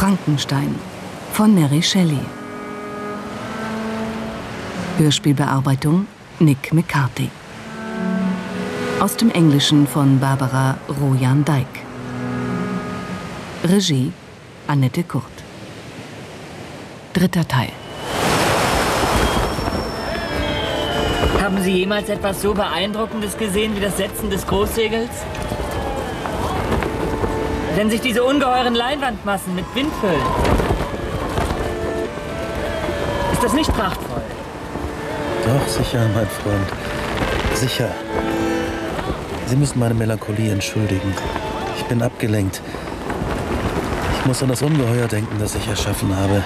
Frankenstein von Mary Shelley. Hörspielbearbeitung Nick McCarthy. Aus dem Englischen von Barbara Rojan-Dyck. Regie Annette Kurt. 3. Teil. Haben Sie jemals etwas so Beeindruckendes gesehen wie das Setzen des Großsegels? Wenn sich diese ungeheuren Leinwandmassen mit Wind füllen. Ist das nicht prachtvoll? Doch, sicher, mein Freund. Sicher. Sie müssen meine Melancholie entschuldigen. Ich bin abgelenkt. Ich muss an das Ungeheuer denken, das ich erschaffen habe.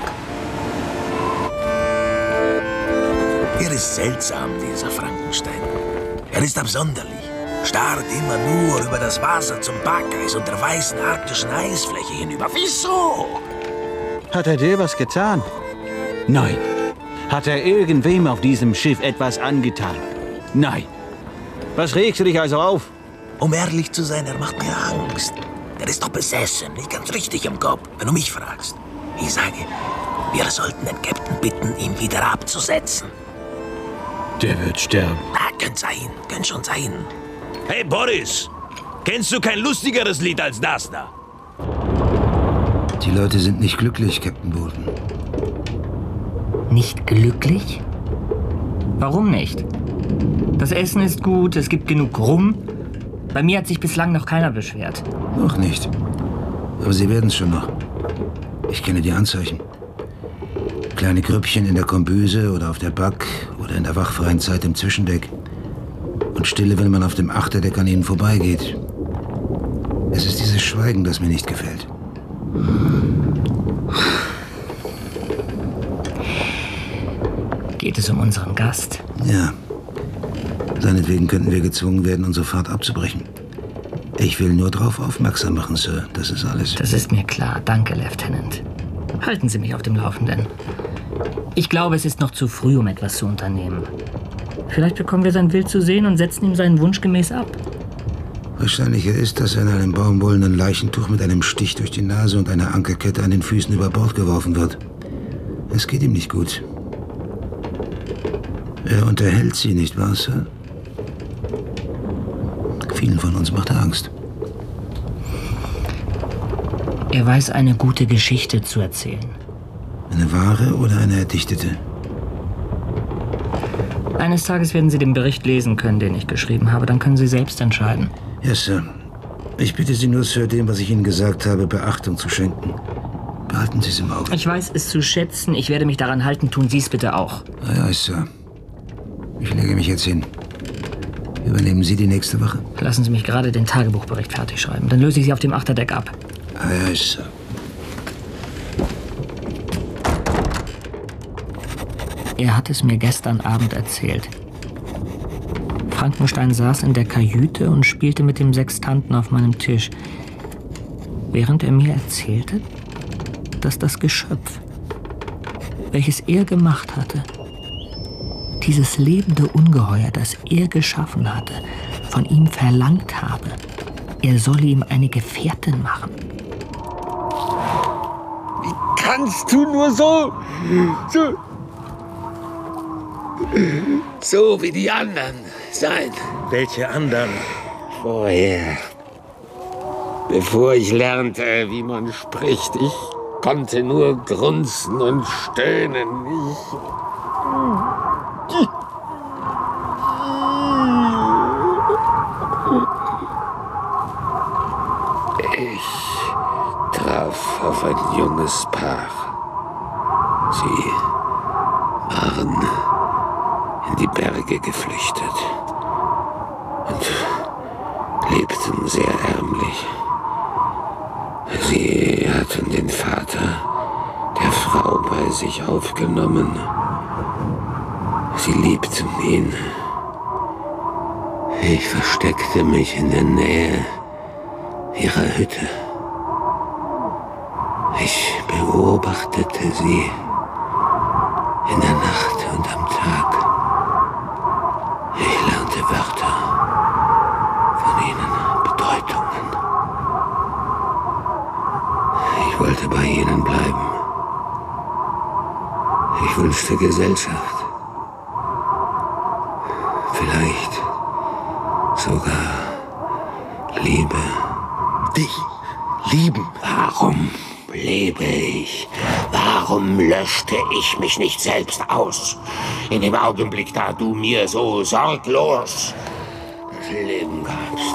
Er ist seltsam, dieser Frankenstein. Er ist absonderlich. Starrt immer nur über das Wasser zum Parkeis und der weißen arktischen Eisfläche hinüber. Wieso? Hat er dir was getan? Nein. Hat er irgendwem auf diesem Schiff etwas angetan? Nein. Was regst du dich also auf? Um ehrlich zu sein, er macht mir Angst. Der ist doch besessen, nicht ganz richtig im Kopf, wenn du mich fragst. Ich sage, wir sollten den Captain bitten, ihn wieder abzusetzen. Der wird sterben. Na, könnte sein, könnte schon sein. Hey Boris, kennst du kein lustigeres Lied als das da? Die Leute sind nicht glücklich, Captain Bolton. Nicht glücklich? Warum nicht? Das Essen ist gut, es gibt genug Rum. Bei mir hat sich bislang noch keiner beschwert. Noch nicht. Aber Sie werden es schon noch. Ich kenne die Anzeichen. Kleine Grüppchen in der Kombüse oder auf der Back oder in der wachfreien Zeit im Zwischendeck. Und Stille, wenn man auf dem Achterdeck an ihnen vorbeigeht. Es ist dieses Schweigen, das mir nicht gefällt. Geht es um unseren Gast? Ja. Seinetwegen könnten wir gezwungen werden, unsere Fahrt abzubrechen. Ich will nur darauf aufmerksam machen, Sir. Das ist alles. Das ist mir klar. Danke, Lieutenant. Halten Sie mich auf dem Laufenden. Ich glaube, es ist noch zu früh, um etwas zu unternehmen. Vielleicht bekommen wir sein Wild zu sehen und setzen ihm seinen Wunsch gemäß ab. Wahrscheinlicher ist, dass er in einem baumwollenen Leichentuch mit einem Stich durch die Nase und einer Ankerkette an den Füßen über Bord geworfen wird. Es geht ihm nicht gut. Er unterhält sie, nicht wahr, Sir? Vielen von uns macht er Angst. Er weiß, eine gute Geschichte zu erzählen. Eine wahre oder eine erdichtete? Eines Tages werden Sie den Bericht lesen können, den ich geschrieben habe. Dann können Sie selbst entscheiden. Ja, Sir. Ich bitte Sie nur, Sir, dem, was ich Ihnen gesagt habe, Beachtung zu schenken. Behalten Sie es im Auge. Ich weiß es zu schätzen. Ich werde mich daran halten. Tun Sie es bitte auch. Ja, Sir. Ich lege mich jetzt hin. Übernehmen Sie die nächste Wache? Lassen Sie mich gerade den Tagebuchbericht fertig schreiben. Dann löse ich Sie auf dem Achterdeck ab. Ja, Sir. Er hat es mir gestern Abend erzählt. Frankenstein saß in der Kajüte und spielte mit dem Sextanten auf meinem Tisch. Während er mir erzählte, dass das Geschöpf, welches er gemacht hatte, dieses lebende Ungeheuer, das er geschaffen hatte, von ihm verlangt habe, er solle ihm eine Gefährtin machen. Wie kannst du nur so wie die anderen sein? Welche anderen? Vorher, bevor ich lernte, wie man spricht, ich konnte nur grunzen und stöhnen. Ich traf auf ein junges Paar. Sie waren in die Berge geflüchtet und lebten sehr ärmlich. Sie hatten den Vater der Frau bei sich aufgenommen. Sie liebten ihn. Ich versteckte mich in der Nähe ihrer Hütte. Ich beobachtete sie in der Nacht und am Tag. Ich lernte Wörter von ihnen, Bedeutungen. Ich wollte bei Erwünschte Gesellschaft. Vielleicht sogar Liebe. Dich lieben? Warum lebe ich? Warum löschte ich mich nicht selbst aus? In dem Augenblick, da du mir so sorglos das Leben gabst.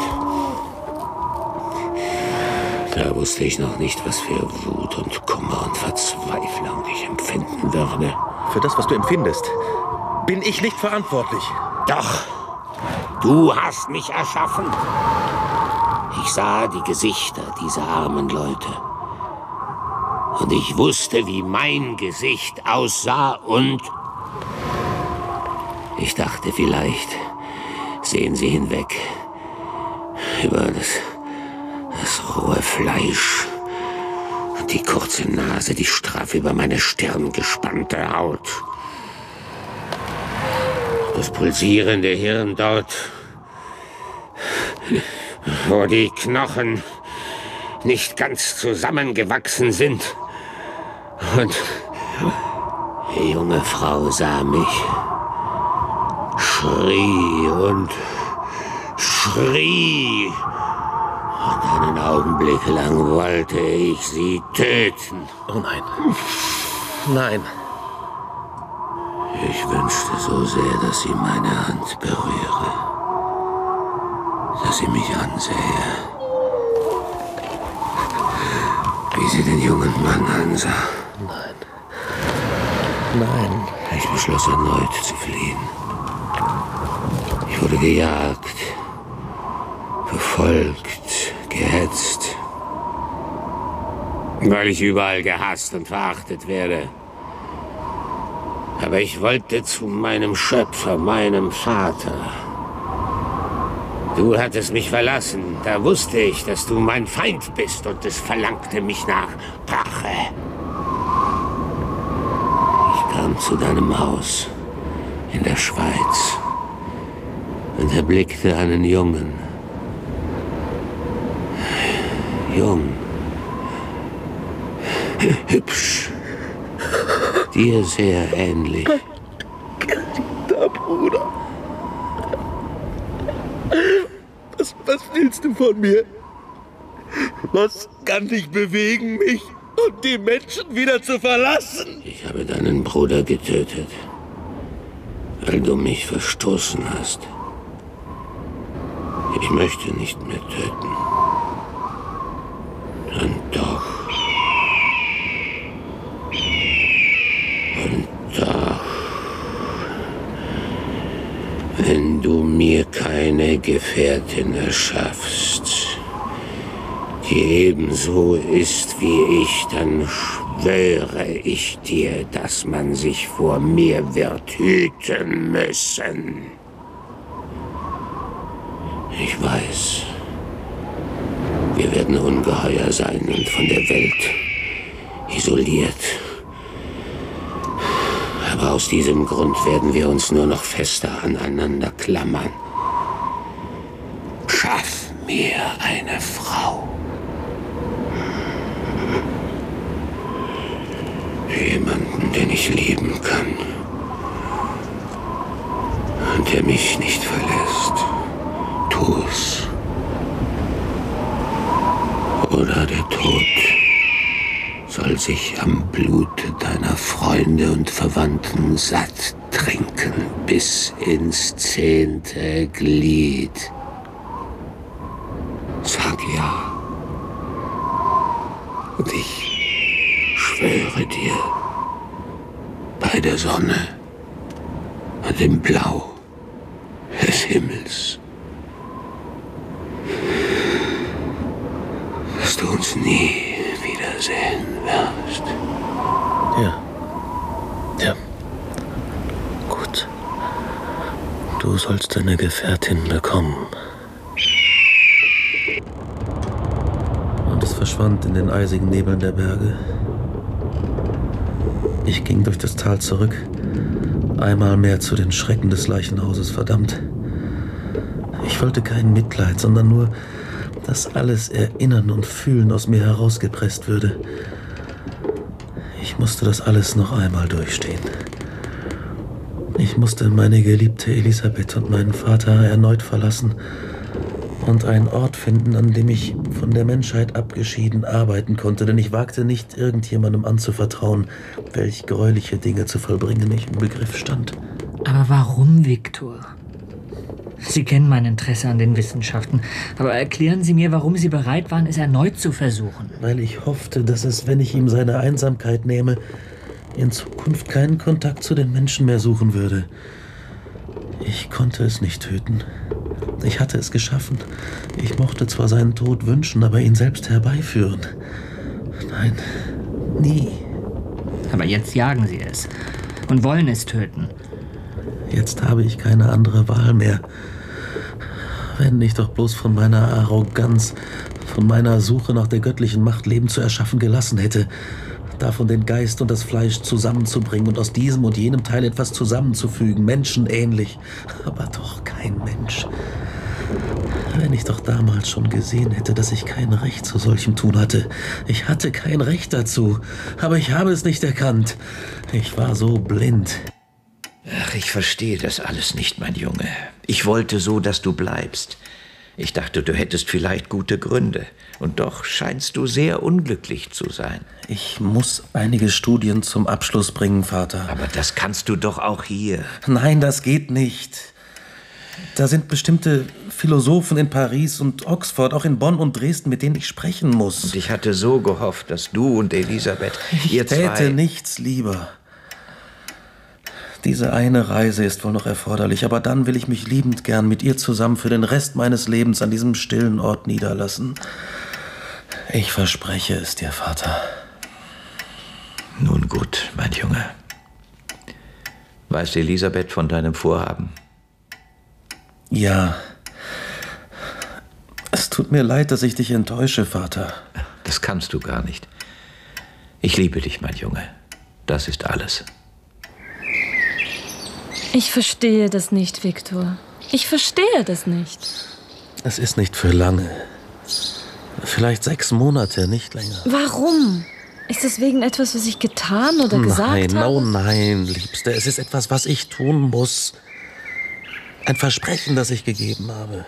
Da wusste ich noch nicht, was für Wut und Kummer und Verzweiflung ich empfinden würde. Für das, was du empfindest, bin ich nicht verantwortlich. Doch, du hast mich erschaffen. Ich sah die Gesichter dieser armen Leute. Und ich wusste, wie mein Gesicht aussah und ich dachte, vielleicht sehen sie hinweg über das rohe Fleisch und die kurze Nase, die straff über meine Stirn gespannte Haut. Das pulsierende Hirn dort, wo die Knochen nicht ganz zusammengewachsen sind. Und die junge Frau sah mich, schrie und schrie. Und einen Augenblick lang wollte ich sie töten. Oh nein. Nein. Ich wünschte so sehr, dass sie meine Hand berühre. Dass sie mich ansähe. Wie sie den jungen Mann ansah. Nein. Nein. Ich beschloss erneut zu fliehen. Ich wurde gejagt, verfolgt, gehetzt. Weil ich überall gehasst und verachtet werde. Aber ich wollte zu meinem Schöpfer, meinem Vater. Du hattest mich verlassen. Da wusste ich, dass du mein Feind bist und es verlangte mich nach Rache. Ich kam zu deinem Haus in der Schweiz und erblickte einen Jungen. Jung. Hübsch. Dir sehr ähnlich. Geliebter Bruder. Was willst du von mir? Was kann dich bewegen, mich und die Menschen wieder zu verlassen? Ich habe deinen Bruder getötet, weil du mich verstoßen hast. Ich möchte nicht mehr töten. Und doch. Und doch. Wenn du mir keine Gefährtin erschaffst, die ebenso ist wie ich, dann schwöre ich dir, dass man sich vor mir wird hüten müssen. Ich weiß, wir werden ungeheuer sein und von der Welt isoliert. Aber aus diesem Grund werden wir uns nur noch fester aneinander klammern. Schaff mir eine Frau. Jemanden, den ich lieben kann. Und der mich nicht verlässt. Tu's. Oder der Tod soll sich am Blute deiner Freunde und Verwandten satt trinken bis ins 10. Glied. Sag ja. Und ich schwöre dir, bei der Sonne und dem Blau des Himmels, dass du uns nie wiedersehen wirst. Ja. Ja. Gut. Du sollst eine Gefährtin bekommen. Und es verschwand in den eisigen Nebeln der Berge. Ich ging durch das Tal zurück, einmal mehr zu den Schrecken des Leichenhauses verdammt. Ich wollte kein Mitleid, sondern nur, dass alles Erinnern und Fühlen aus mir herausgepresst würde. Ich musste das alles noch einmal durchstehen. Ich musste meine geliebte Elisabeth und meinen Vater erneut verlassen und einen Ort finden, an dem ich von der Menschheit abgeschieden arbeiten konnte, denn ich wagte nicht, irgendjemandem anzuvertrauen, welch greuliche Dinge zu vollbringen ich im Begriff stand. Aber warum, Viktor? Sie kennen mein Interesse an den Wissenschaften, aber erklären Sie mir, warum Sie bereit waren, es erneut zu versuchen. Weil ich hoffte, dass es, wenn ich ihm seine Einsamkeit nehme, in Zukunft keinen Kontakt zu den Menschen mehr suchen würde. Ich konnte es nicht töten. Ich hatte es geschaffen. Ich mochte zwar seinen Tod wünschen, aber ihn selbst herbeiführen. Nein, nie. Aber jetzt jagen Sie es und wollen es töten. Jetzt habe ich keine andere Wahl mehr. Wenn ich doch bloß von meiner Arroganz, von meiner Suche nach der göttlichen Macht Leben zu erschaffen gelassen hätte, davon den Geist und das Fleisch zusammenzubringen und aus diesem und jenem Teil etwas zusammenzufügen, menschenähnlich, aber doch kein Mensch. Wenn ich doch damals schon gesehen hätte, dass ich kein Recht zu solchem Tun hatte. Ich hatte kein Recht dazu, aber ich habe es nicht erkannt. Ich war so blind. Ach, ich verstehe das alles nicht, mein Junge. Ich wollte so, dass du bleibst. Ich dachte, du hättest vielleicht gute Gründe. Und doch scheinst du sehr unglücklich zu sein. Ich muss einige Studien zum Abschluss bringen, Vater. Aber das kannst du doch auch hier. Nein, das geht nicht. Da sind bestimmte Philosophen in Paris und Oxford, auch in Bonn und Dresden, mit denen ich sprechen muss. Und ich hatte so gehofft, dass du und Elisabeth, ihr zwei... Ich täte nichts lieber. Diese eine Reise ist wohl noch erforderlich, aber dann will ich mich liebend gern mit ihr zusammen für den Rest meines Lebens an diesem stillen Ort niederlassen. Ich verspreche es dir, Vater. Nun gut, mein Junge. Weiß Elisabeth von deinem Vorhaben? Ja. Es tut mir leid, dass ich dich enttäusche, Vater. Das kannst du gar nicht. Ich liebe dich, mein Junge. Das ist alles. Ich verstehe das nicht, Viktor. Ich verstehe das nicht. Es ist nicht für lange. Vielleicht 6 Monate, nicht länger. Warum? Ist es wegen etwas, was ich getan oder gesagt habe? Nein, oh nein, Liebste. Es ist etwas, was ich tun muss. Ein Versprechen, das ich gegeben habe.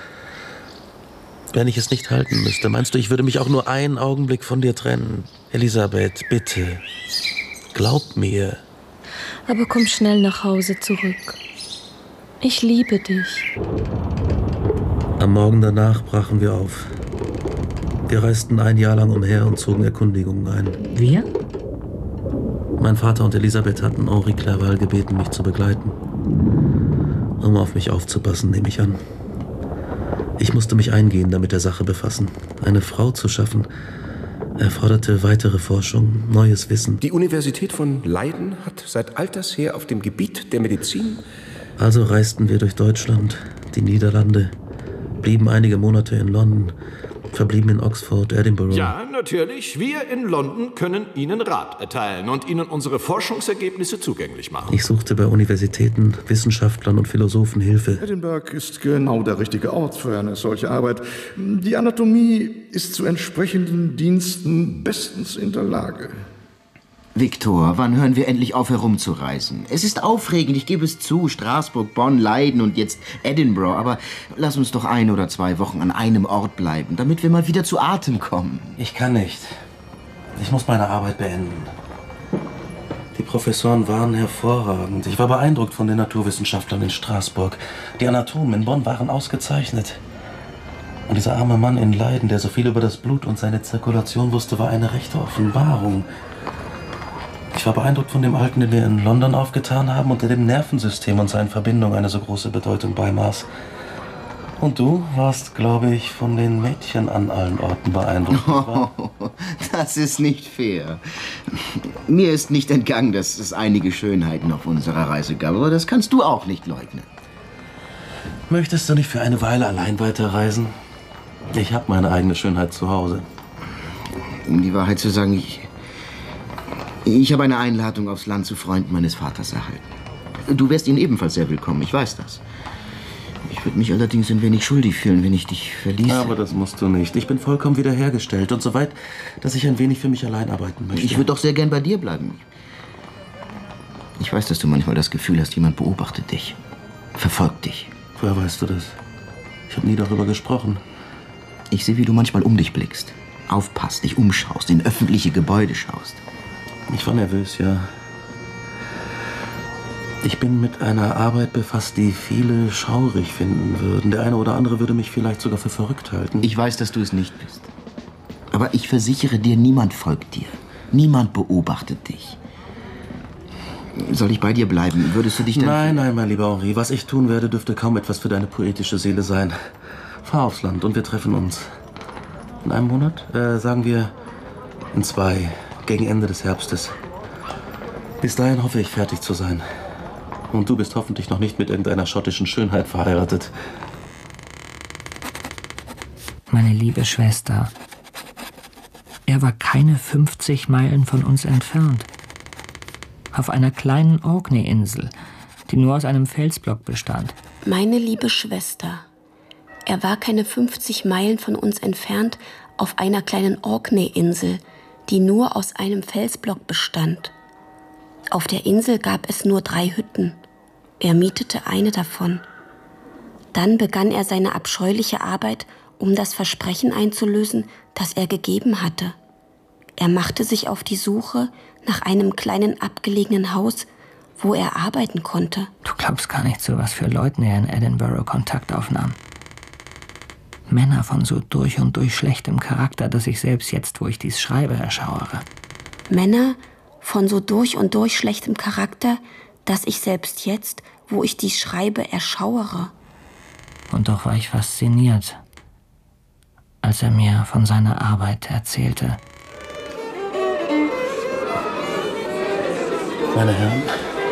Wenn ich es nicht halten müsste, meinst du, ich würde mich auch nur einen Augenblick von dir trennen? Elisabeth, bitte. Glaub mir. Aber komm schnell nach Hause zurück. Ich liebe dich. Am Morgen danach brachen wir auf. Wir reisten ein Jahr lang umher und zogen Erkundigungen ein. Wir? Mein Vater und Elisabeth hatten Henri Clerval gebeten, mich zu begleiten. Um auf mich aufzupassen, nehme ich an. Ich musste mich eingehender mit der Sache befassen. Eine Frau zu schaffen, erforderte weitere Forschung, neues Wissen. Die Universität von Leiden hat seit alters her auf dem Gebiet der Medizin... Also reisten wir durch Deutschland, die Niederlande, blieben einige Monate in London, verblieben in Oxford, Edinburgh. Ja, natürlich. Wir in London können Ihnen Rat erteilen und Ihnen unsere Forschungsergebnisse zugänglich machen. Ich suchte bei Universitäten, Wissenschaftlern und Philosophen Hilfe. Edinburgh ist genau der richtige Ort für eine solche Arbeit. Die Anatomie ist zu entsprechenden Diensten bestens in der Lage. Viktor, wann hören wir endlich auf, herumzureisen? Es ist aufregend, ich gebe es zu. Straßburg, Bonn, Leiden und jetzt Edinburgh. Aber lass uns doch 1 oder 2 Wochen an einem Ort bleiben, damit wir mal wieder zu Atem kommen. Ich kann nicht. Ich muss meine Arbeit beenden. Die Professoren waren hervorragend. Ich war beeindruckt von den Naturwissenschaftlern in Straßburg. Die Anatomen in Bonn waren ausgezeichnet. Und dieser arme Mann in Leiden, der so viel über das Blut und seine Zirkulation wusste, war eine rechte Offenbarung. Ich war beeindruckt von dem Alten, den wir in London aufgetan haben und der dem Nervensystem und seinen Verbindungen eine so große Bedeutung beimaß. Und du warst, glaube ich, von den Mädchen an allen Orten beeindruckt. Oh, das ist nicht fair. Mir ist nicht entgangen, dass es einige Schönheiten auf unserer Reise gab, aber das kannst du auch nicht leugnen. Möchtest du nicht für eine Weile allein weiterreisen? Ich habe meine eigene Schönheit zu Hause. Um die Wahrheit zu sagen, ich habe eine Einladung aufs Land zu Freunden meines Vaters erhalten. Du wärst ihnen ebenfalls sehr willkommen, ich weiß das. Ich würde mich allerdings ein wenig schuldig fühlen, wenn ich dich verließe. Aber das musst du nicht. Ich bin vollkommen wiederhergestellt und so weit, dass ich ein wenig für mich allein arbeiten möchte. Ich würde doch sehr gern bei dir bleiben. Ich weiß, dass du manchmal das Gefühl hast, jemand beobachtet dich, verfolgt dich. Woher weißt du das? Ich habe nie darüber gesprochen. Ich sehe, wie du manchmal um dich blickst, aufpasst, dich umschaust, in öffentliche Gebäude schaust. Ich war nervös, ja. Ich bin mit einer Arbeit befasst, die viele schaurig finden würden. Der eine oder andere würde mich vielleicht sogar für verrückt halten. Ich weiß, dass du es nicht bist. Aber ich versichere dir, niemand folgt dir. Niemand beobachtet dich. Soll ich bei dir bleiben? Würdest du dich dann... Nein, mein lieber Henri. Was ich tun werde, dürfte kaum etwas für deine poetische Seele sein. Fahr aufs Land und wir treffen uns. In einem Monat? Sagen wir in 2, gegen Ende des Herbstes. Bis dahin hoffe ich, fertig zu sein. Und du bist hoffentlich noch nicht mit irgendeiner schottischen Schönheit verheiratet. Meine liebe Schwester, er war keine 50 Meilen von uns entfernt. Auf einer kleinen Orkney-Insel, die nur aus einem Felsblock bestand. Meine liebe Schwester, er war keine 50 Meilen von uns entfernt auf einer kleinen Orkney-Insel, die nur aus einem Felsblock bestand. Auf der Insel gab es nur 3 Hütten. Er mietete eine davon. Dann begann er seine abscheuliche Arbeit, um das Versprechen einzulösen, das er gegeben hatte. Er machte sich auf die Suche nach einem kleinen abgelegenen Haus, wo er arbeiten konnte. Du glaubst gar nicht, zu was für Leuten er in Edinburgh Kontakt aufnahm. Männer von so durch und durch schlechtem Charakter, dass ich selbst jetzt, wo ich dies schreibe, erschauere. Männer von so durch und durch schlechtem Charakter, dass ich selbst jetzt, wo ich dies schreibe, erschauere. Und doch war ich fasziniert, als er mir von seiner Arbeit erzählte. Meine Herren,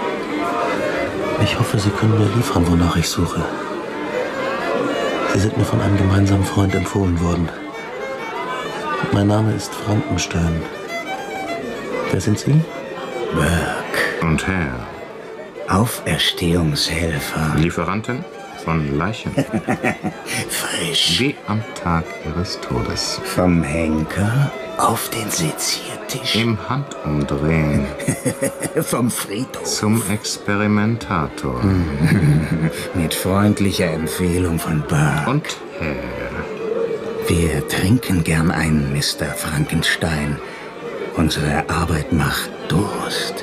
ich hoffe, Sie können mir liefern, wonach ich suche. Sie sind mir von einem gemeinsamen Freund empfohlen worden. Mein Name ist Frankenstein. Wer sind Sie? Burke. Und Herr? Auferstehungshelfer. Lieferanten von Leichen. Frisch. Wie am Tag Ihres Todes. Vom Henker auf den Seziertisch. Im Handumdrehen. Vom Friedhof. Zum Experimentator. Mit freundlicher Empfehlung von Burke. Und Herr? Wir trinken gern ein, Mr. Frankenstein. Unsere Arbeit macht Durst.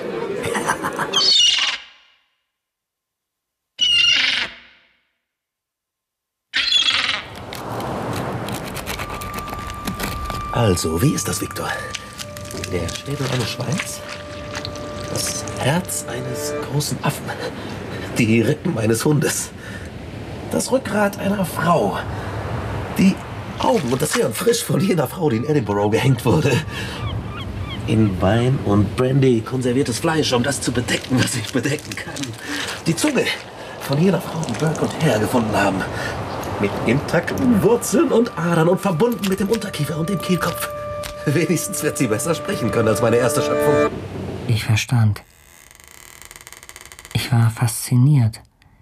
Also, wie ist das, Viktor? Der Schnäbel eines Schweins? Das Herz eines großen Affen? Die Rippen eines Hundes? Das Rückgrat einer Frau? Die Augen und das Hirn frisch von jener Frau, die in Edinburgh gehängt wurde? In Wein und Brandy konserviertes Fleisch, um das zu bedecken, was ich bedecken kann. Die Zunge von jener Frau, die Burke und Hare gefunden haben. Mit intakten Wurzeln und Adern und verbunden mit dem Unterkiefer und dem Kehlkopf. Wenigstens wird sie besser sprechen können als meine erste Schöpfung. Ich verstand. Ich war fasziniert.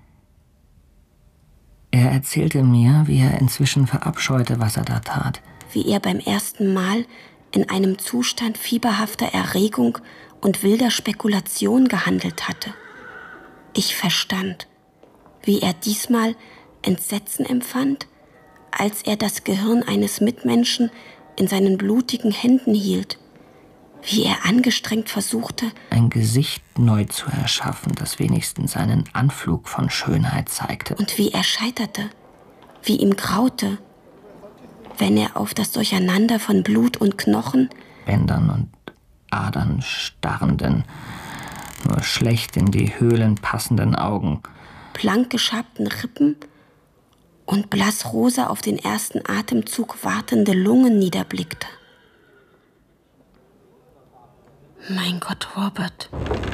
Er erzählte mir, wie er inzwischen verabscheute, was er da tat. Wie er beim ersten Mal in einem Zustand fieberhafter Erregung und wilder Spekulation gehandelt hatte. Ich verstand, wie er diesmal Entsetzen empfand, als er das Gehirn eines Mitmenschen in seinen blutigen Händen hielt, wie er angestrengt versuchte, ein Gesicht neu zu erschaffen, das wenigstens einen Anflug von Schönheit zeigte. Und wie er scheiterte, wie ihm graute, wenn er auf das Durcheinander von Blut und Knochen, Bändern und Adern starrenden, nur schlecht in die Höhlen passenden Augen, blank geschabten Rippen und blassrosa auf den ersten Atemzug wartende Lungen niederblickte. Mein Gott, Robert.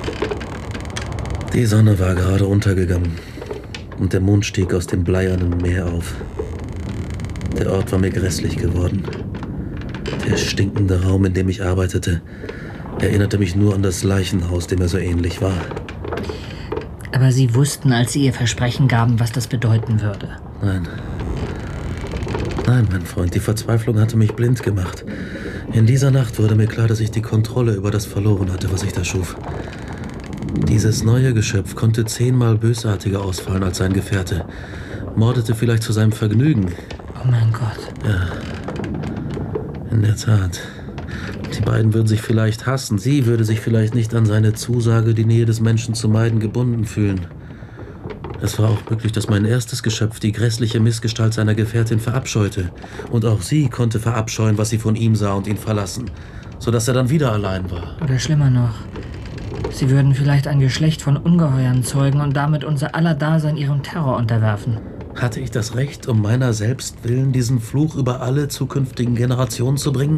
Die Sonne war gerade untergegangen und der Mond stieg aus dem bleiernen Meer auf. Der Ort war mir grässlich geworden. Der stinkende Raum, in dem ich arbeitete, erinnerte mich nur an das Leichenhaus, dem er so ähnlich war. Aber Sie wussten, als Sie Ihr Versprechen gaben, was das bedeuten würde. Nein. Nein, mein Freund, die Verzweiflung hatte mich blind gemacht. In dieser Nacht wurde mir klar, dass ich die Kontrolle über das verloren hatte, was ich da schuf. Dieses neue Geschöpf konnte 10-mal bösartiger ausfallen als sein Gefährte. Mordete vielleicht zu seinem Vergnügen. Oh mein Gott. Ja, in der Tat. Die beiden würden sich vielleicht hassen. Sie würde sich vielleicht nicht an seine Zusage, die Nähe des Menschen zu meiden, gebunden fühlen. Es war auch möglich, dass mein erstes Geschöpf die grässliche Missgestalt seiner Gefährtin verabscheute. Und auch sie konnte verabscheuen, was sie von ihm sah und ihn verlassen, sodass er dann wieder allein war. Oder schlimmer noch, sie würden vielleicht ein Geschlecht von Ungeheuern zeugen und damit unser aller Dasein ihrem Terror unterwerfen. Hatte ich das Recht, um meiner selbst willen, diesen Fluch über alle zukünftigen Generationen zu bringen?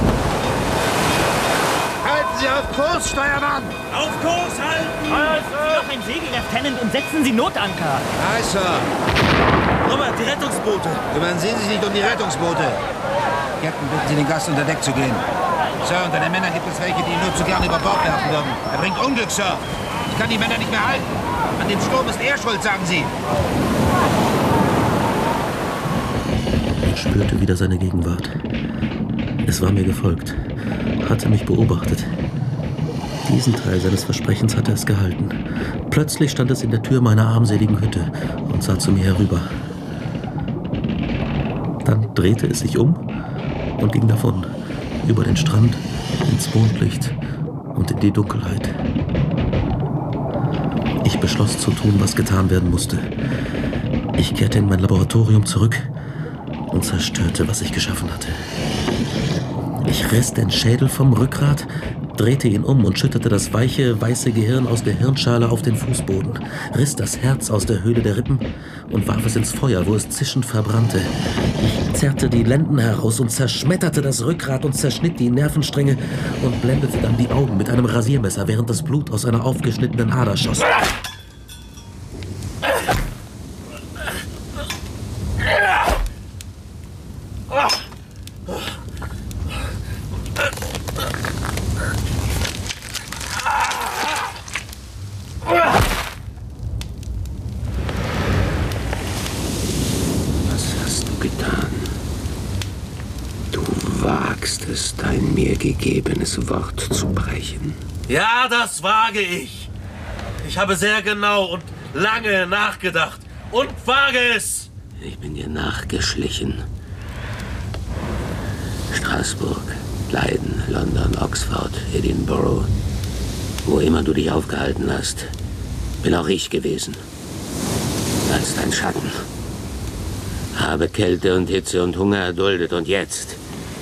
Halten Sie auf Kurs, Steuermann! Auf Kurs halten! Sie noch ein Segel, Lieutenant, und setzen Sie Notanker! Nein, Sir. Robert, die Rettungsboote! Kümmern Sie sich nicht um die Rettungsboote. Captain, bitten Sie den Gast, unter Deck zu gehen. Sir, unter den Männern gibt es welche, die ihn nur zu gern über Bord werfen würden. Er bringt Unglück, Sir. Ich kann die Männer nicht mehr halten. An dem Sturm ist er schuld, sagen Sie. Ich spürte wieder seine Gegenwart. Es war mir gefolgt, hatte mich beobachtet. Diesen Teil seines Versprechens hatte es gehalten. Plötzlich stand es in der Tür meiner armseligen Hütte und sah zu mir herüber. Dann drehte es sich um und ging davon, über den Strand, ins Mondlicht und in die Dunkelheit. Ich beschloss zu tun, was getan werden musste. Ich kehrte in mein Laboratorium zurück und zerstörte, was ich geschaffen hatte. Ich riss den Schädel vom Rückgrat, drehte ihn um und schüttete das weiche, weiße Gehirn aus der Hirnschale auf den Fußboden, riss das Herz aus der Höhle der Rippen und warf es ins Feuer, wo es zischend verbrannte. Ich zerrte die Lenden heraus und zerschmetterte das Rückgrat und zerschnitt die Nervenstränge und blendete dann die Augen mit einem Rasiermesser, während das Blut aus einer aufgeschnittenen Ader schoss. Dein mir gegebenes Wort zu brechen. Ja, das wage ich. Ich habe sehr genau und lange nachgedacht und wage es. Ich bin dir nachgeschlichen. Straßburg, Leiden, London, Oxford, Edinburgh. Wo immer du dich aufgehalten hast, bin auch ich gewesen. Als dein Schatten. Habe Kälte und Hitze und Hunger erduldet und jetzt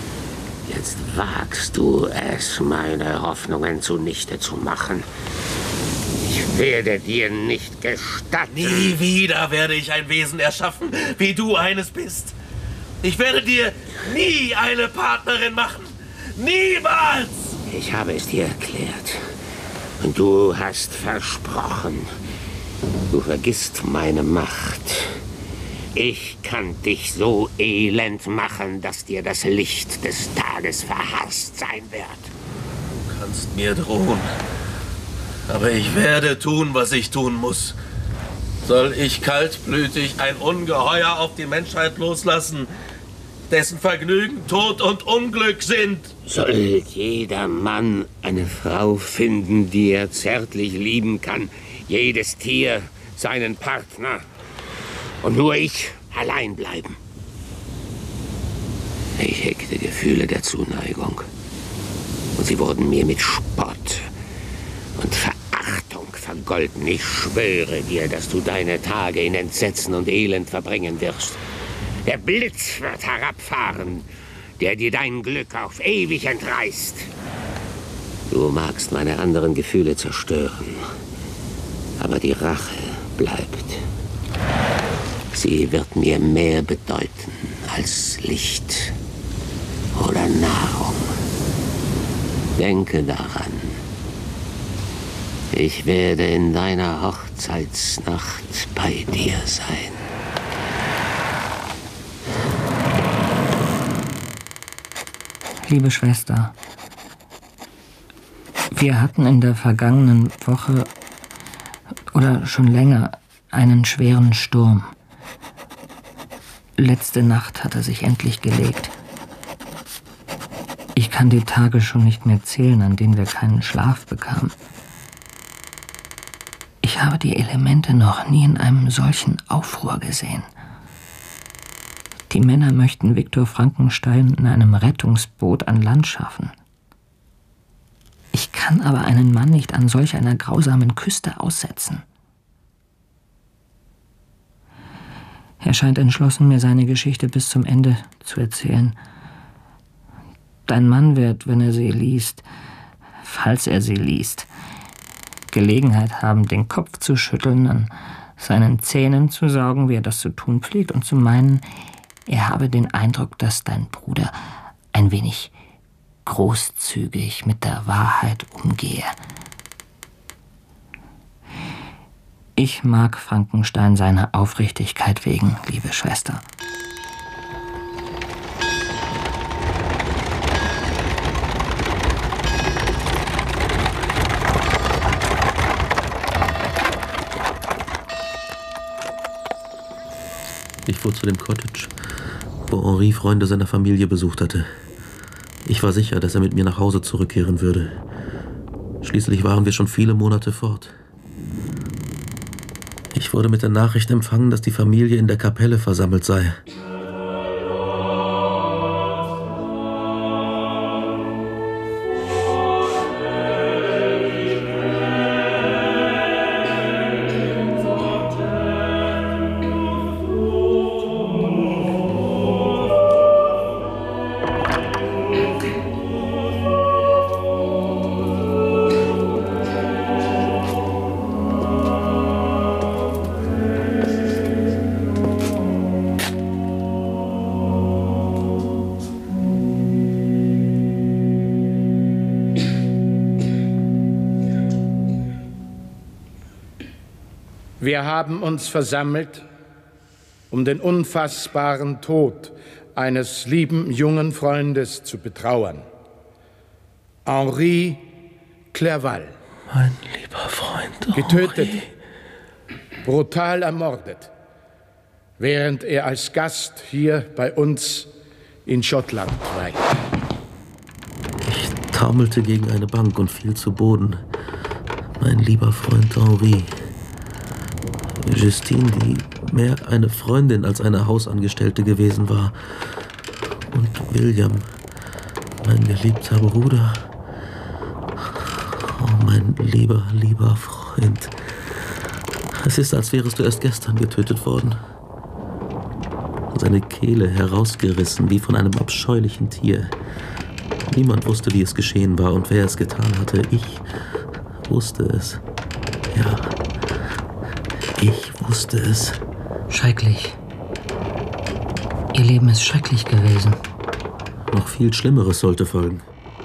wagst du es, meine Hoffnungen zunichte zu machen. Ich werde dir nicht gestatten. Nie wieder werde ich ein Wesen erschaffen, wie du eines bist. Ich werde dir nie eine Partnerin machen. Niemals! Ich habe es dir erklärt. Und du hast versprochen. Du vergisst meine Macht. Ich kann dich so elend machen, dass dir das Licht des Tages verhasst sein wird. Du kannst mir drohen. Aber ich werde tun, was ich tun muss. Soll ich kaltblütig ein Ungeheuer auf die Menschheit loslassen, dessen Vergnügen Tod und Unglück sind? Soll jeder Mann eine Frau finden, die er zärtlich lieben kann, jedes Tier seinen Partner, und nur ich allein bleiben? Ich hegte Gefühle der Zuneigung, und sie wurden mir mit Spott und Verachtung vergolten. Ich schwöre dir, dass du deine Tage in Entsetzen und Elend verbringen wirst. Der Blitz wird herabfahren, der dir dein Glück auf ewig entreißt. Du magst meine anderen Gefühle zerstören, aber die Rache bleibt. Sie wird mir mehr bedeuten als Licht oder Nahrung. Denke daran. Ich werde in deiner Hochzeitsnacht bei dir sein. Liebe Schwester, wir hatten in der vergangenen Woche oder schon länger einen schweren Sturm. Letzte Nacht hat er sich endlich gelegt. Ich kann die Tage schon nicht mehr zählen, an denen wir keinen Schlaf bekamen. Ich habe die Elemente noch nie in einem solchen Aufruhr gesehen. Die Männer möchten Viktor Frankenstein in einem Rettungsboot an Land schaffen. Ich kann aber einen Mann nicht an solch einer grausamen Küste aussetzen. Er scheint entschlossen, mir seine Geschichte bis zum Ende zu erzählen. Dein Mann wird, wenn er sie liest, falls er sie liest, Gelegenheit haben, den Kopf zu schütteln, an seinen Zähnen zu saugen, wie er das zu tun pflegt, und zu meinen, er habe den Eindruck, dass dein Bruder ein wenig großzügig mit der Wahrheit umgehe. Ich mag Frankenstein seiner Aufrichtigkeit wegen, liebe Schwester. Ich fuhr zu dem Cottage, wo Henri Freunde seiner Familie besucht hatte. Ich war sicher, dass er mit mir nach Hause zurückkehren würde. Schließlich waren wir schon viele Monate fort. Ich wurde mit der Nachricht empfangen, dass die Familie in der Kapelle versammelt sei. Wir haben uns versammelt, um den unfassbaren Tod eines lieben jungen Freundes zu betrauern. Henri Clerval. Mein lieber Freund Getötet, Henri. Brutal ermordet, während er als Gast hier bei uns in Schottland weilt. Ich taumelte gegen eine Bank und fiel zu Boden. Mein lieber Freund Henri. Justine, die mehr eine Freundin als eine Hausangestellte gewesen war. Und William, mein geliebter Bruder. Oh, mein lieber, lieber Freund. Es ist, als wärest du erst gestern getötet worden. Seine Kehle herausgerissen, wie von einem abscheulichen Tier. Niemand wusste, wie es geschehen war und wer es getan hatte. Ich wusste es. Ja. Ich wusste es. Schrecklich. Ihr Leben ist schrecklich gewesen. Noch viel Schlimmeres sollte folgen.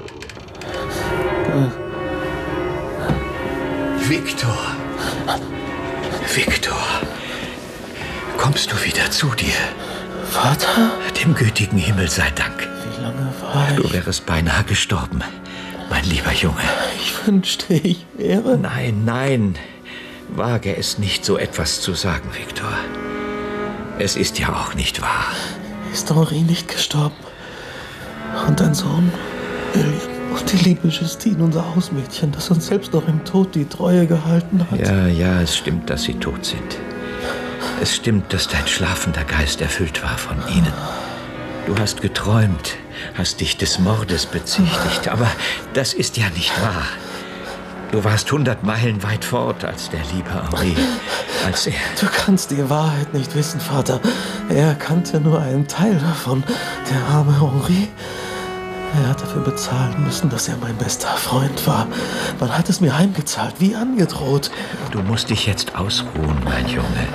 Viktor. Viktor. Kommst du wieder zu dir? Vater? Dem gütigen Himmel sei Dank. Wie lange war ich? Du wärest beinahe gestorben, mein lieber Junge. Ich wünschte, ich wäre... Nein, nein. Wage es nicht, so etwas zu sagen, Viktor. Es ist ja auch nicht wahr. Ist Henri nicht gestorben? Und dein Sohn, William, und die liebe Justine, unser Hausmädchen, das uns selbst noch im Tod die Treue gehalten hat. Ja, es stimmt, dass sie tot sind. Es stimmt, dass dein schlafender Geist erfüllt war von ihnen. Du hast geträumt, hast dich des Mordes bezichtigt, aber das ist ja nicht wahr. Du warst 100 Meilen weit fort, als der liebe Henri, als er... Du kannst die Wahrheit nicht wissen, Vater. Er kannte nur einen Teil davon, der arme Henri. Er hat dafür bezahlen müssen, dass er mein bester Freund war. Man hat es mir heimgezahlt, wie angedroht. Du musst dich jetzt ausruhen, mein Junge.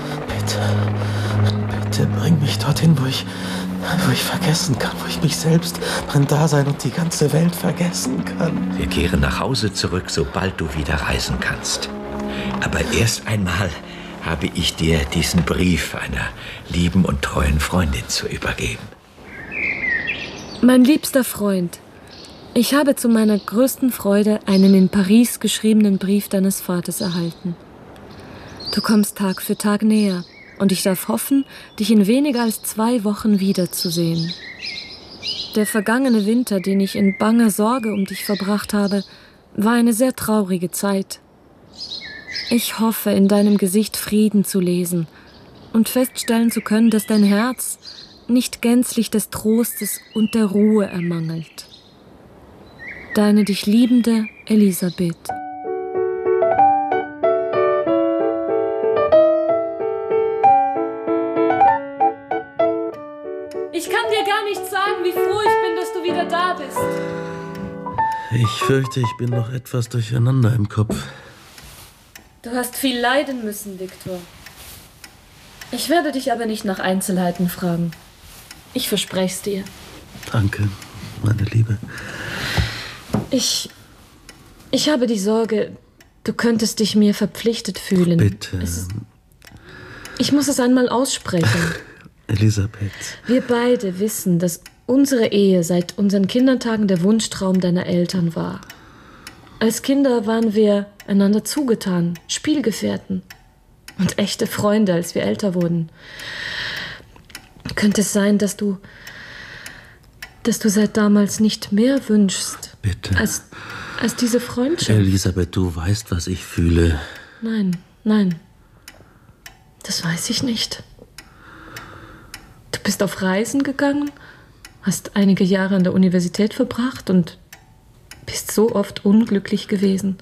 Bitte bring mich dorthin, wo ich vergessen kann, wo ich mich selbst, mein Dasein und die ganze Welt vergessen kann. Wir kehren nach Hause zurück, sobald du wieder reisen kannst. Aber erst einmal habe ich dir diesen Brief einer lieben und treuen Freundin zu übergeben. Mein liebster Freund, ich habe zu meiner größten Freude einen in Paris geschriebenen Brief deines Vaters erhalten. Du kommst Tag für Tag näher. Und ich darf hoffen, dich in weniger als 2 Wochen wiederzusehen. Der vergangene Winter, den ich in banger Sorge um dich verbracht habe, war eine sehr traurige Zeit. Ich hoffe, in deinem Gesicht Frieden zu lesen und feststellen zu können, dass dein Herz nicht gänzlich des Trostes und der Ruhe ermangelt. Deine dich liebende Elisabeth. Ich kann dir gar nicht sagen, wie froh ich bin, dass du wieder da bist. Ich fürchte, ich bin noch etwas durcheinander im Kopf. Du hast viel leiden müssen, Viktor. Ich werde dich aber nicht nach Einzelheiten fragen. Ich verspreche es dir. Danke, meine Liebe. Ich habe die Sorge, du könntest dich mir verpflichtet fühlen. Bitte. Ich muss es einmal aussprechen. Elisabeth. Wir beide wissen, dass unsere Ehe seit unseren Kindertagen der Wunschtraum deiner Eltern war. Als Kinder waren wir einander zugetan, Spielgefährten und echte Freunde, als wir älter wurden. Könnte es sein, dass du seit damals nicht mehr wünschst? Bitte. Als diese Freundschaft? Elisabeth, du weißt, was ich fühle. Nein. Das weiß ich nicht. Du bist auf Reisen gegangen, hast einige Jahre an der Universität verbracht und bist so oft unglücklich gewesen.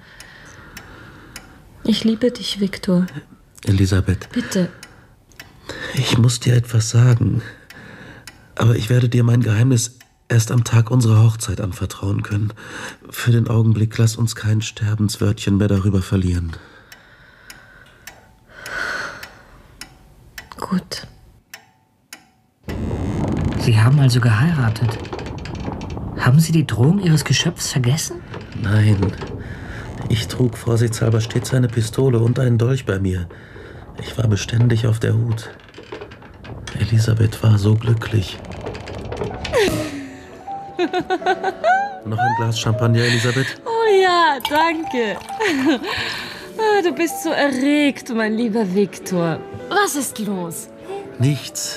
Ich liebe dich, Viktor. Elisabeth. Bitte. Ich muss dir etwas sagen. Aber ich werde dir mein Geheimnis erst am Tag unserer Hochzeit anvertrauen können. Für den Augenblick lass uns kein Sterbenswörtchen mehr darüber verlieren. Gut. Sie haben also geheiratet. Haben Sie die Drohung Ihres Geschöpfs vergessen? Nein. Ich trug vorsichtshalber stets eine Pistole und einen Dolch bei mir. Ich war beständig auf der Hut. Elisabeth war so glücklich. Noch ein Glas Champagner, Elisabeth? Oh ja, danke. Du bist so erregt, mein lieber Viktor. Was ist los? Nichts.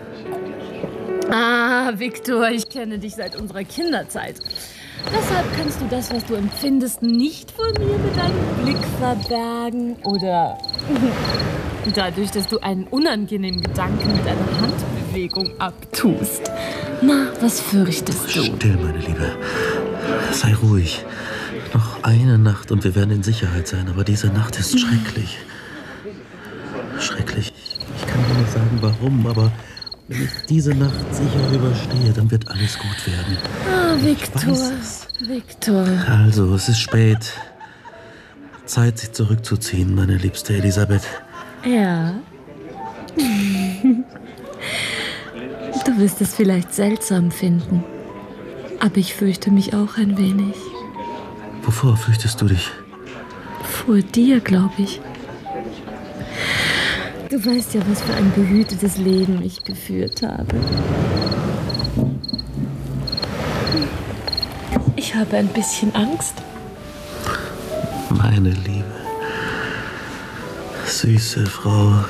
Viktor, ich kenne dich seit unserer Kinderzeit. Deshalb kannst du das, was du empfindest, nicht vor mir mit deinem Blick verbergen. Oder dadurch, dass du einen unangenehmen Gedanken mit einer Handbewegung abtust. Na, was fürchtest du? Still, meine Liebe. Sei ruhig. Noch eine Nacht und wir werden in Sicherheit sein. Aber diese Nacht ist schrecklich. Schrecklich. Ich kann dir nicht sagen, warum, aber wenn ich diese Nacht sicher überstehe, dann wird alles gut werden. Viktor. Also, es ist spät. Zeit, sich zurückzuziehen, meine liebste Elisabeth. Ja. Du wirst es vielleicht seltsam finden. Aber ich fürchte mich auch ein wenig. Wovor fürchtest du dich? Vor dir, glaube ich. Du weißt ja, was für ein behütetes Leben ich geführt habe. Ich habe ein bisschen Angst. Meine Liebe. Süße Frau.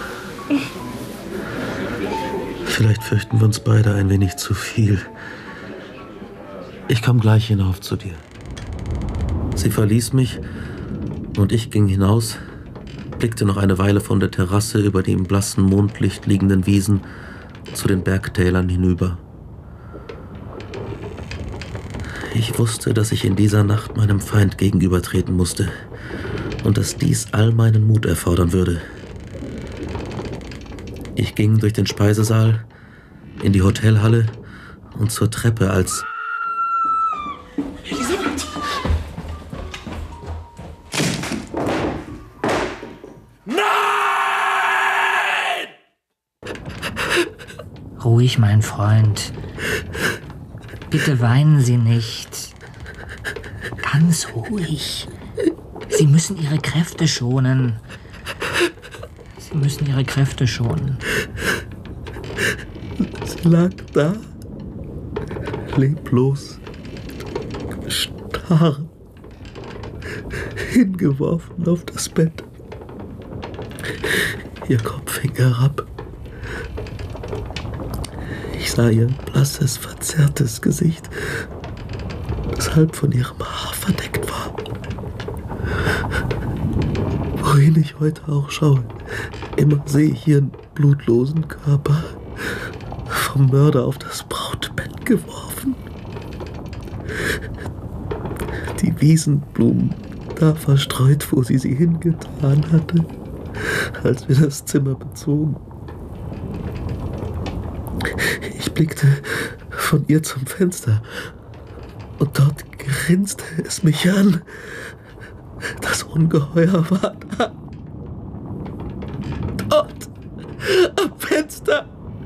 Vielleicht fürchten wir uns beide ein wenig zu viel. Ich komme gleich hinauf zu dir. Sie verließ mich und ich ging hinaus, blickte noch eine Weile von der Terrasse über die im blassen Mondlicht liegenden Wiesen zu den Bergtälern hinüber. Ich wusste, dass ich in dieser Nacht meinem Feind gegenübertreten musste und dass dies all meinen Mut erfordern würde. Ich ging durch den Speisesaal, in die Hotelhalle und zur Treppe, als... Elisabeth! Nein! Ruhig, mein Freund. Bitte weinen Sie nicht. Ganz ruhig. Sie müssen Ihre Kräfte schonen. Sie müssen Ihre Kräfte schonen. Sie lag da, leblos, starr, hingeworfen auf das Bett. Ihr Kopf hing herab. Ich sah ihr blasses, verzerrtes Gesicht, das halb von ihrem Haar verdeckt war. Wohin ich heute auch schaue, immer sehe ich ihren blutlosen Körper vom Mörder auf das Brautbett geworfen. Die Wiesenblumen da verstreut, wo sie hingetan hatte, als wir das Zimmer bezogen. Ich blickte von ihr zum Fenster und dort grinste es mich an. Das Ungeheuer war da. Dort, am Fenster.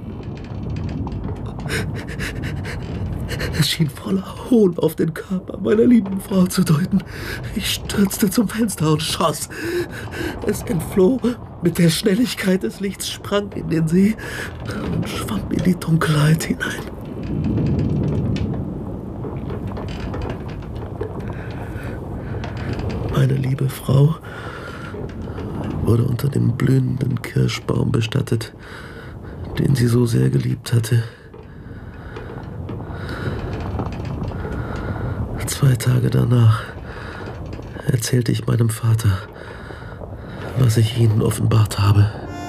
Es schien voller Hohn auf den Körper meiner lieben Frau zu deuten. Ich stürzte zum Fenster und schoss. Es entfloh mit der Schnelligkeit des Lichts, sprang in den See und schwamm in die Dunkelheit hinein. Meine liebe Frau wurde unter dem blühenden Kirschbaum bestattet, den sie so sehr geliebt hatte. 2 Tage danach erzählte ich meinem Vater, was ich Ihnen offenbart habe.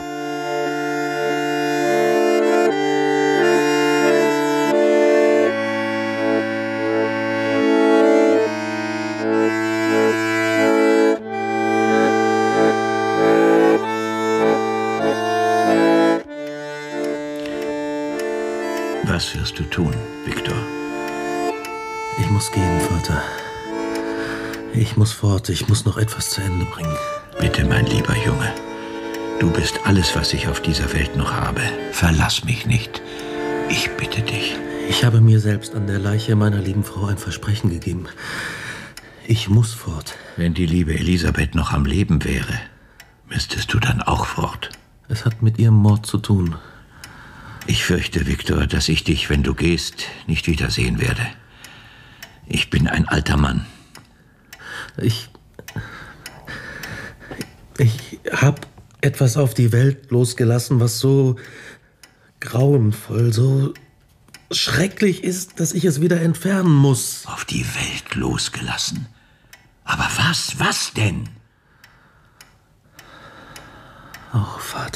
Was wirst du tun, Viktor? Ich muss gehen, Vater. Ich muss fort. Ich muss noch etwas zu Ende bringen. Bitte, mein lieber Junge. Du bist alles, was ich auf dieser Welt noch habe. Verlass mich nicht. Ich bitte dich. Ich habe mir selbst an der Leiche meiner lieben Frau ein Versprechen gegeben. Ich muss fort. Wenn die liebe Elisabeth noch am Leben wäre, müsstest du dann auch fort. Es hat mit ihrem Mord zu tun. Ich fürchte, Viktor, dass ich dich, wenn du gehst, nicht wiedersehen werde. Ich bin ein alter Mann. Ich habe etwas auf die Welt losgelassen, was so grauenvoll, so schrecklich ist, dass ich es wieder entfernen muss. Auf die Welt losgelassen? Aber was? Was denn? Oh, Vater.